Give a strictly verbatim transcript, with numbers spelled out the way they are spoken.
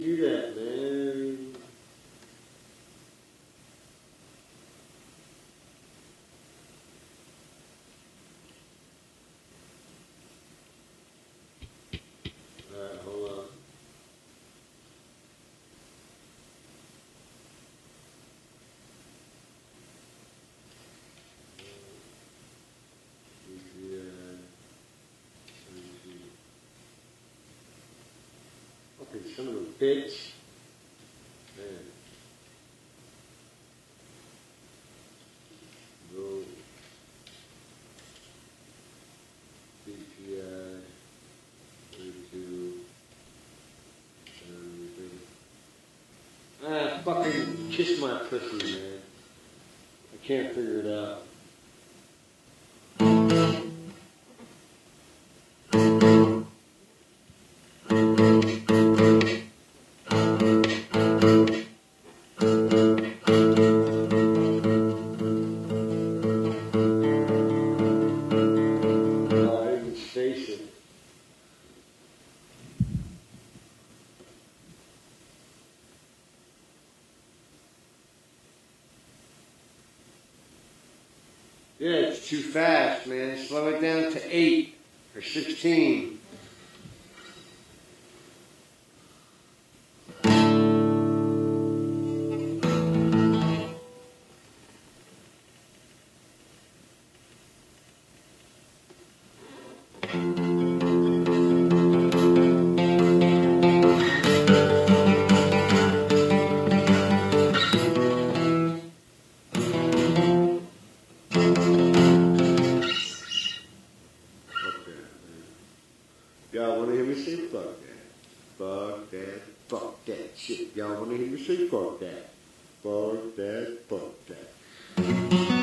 Do that, man. Alright, hold on. Okay, son of a bitch. Man. Go. C P I. thirty-two. Ah, fucking kiss my pussy, man. I can't figure it out. Yeah, it's too fast, man. Slow it down to eight or sixteen. Y'all wanna hear me say fuck that? Fuck that, fuck that shit. Y'all wanna hear me say fuck that? Fuck that, fuck that.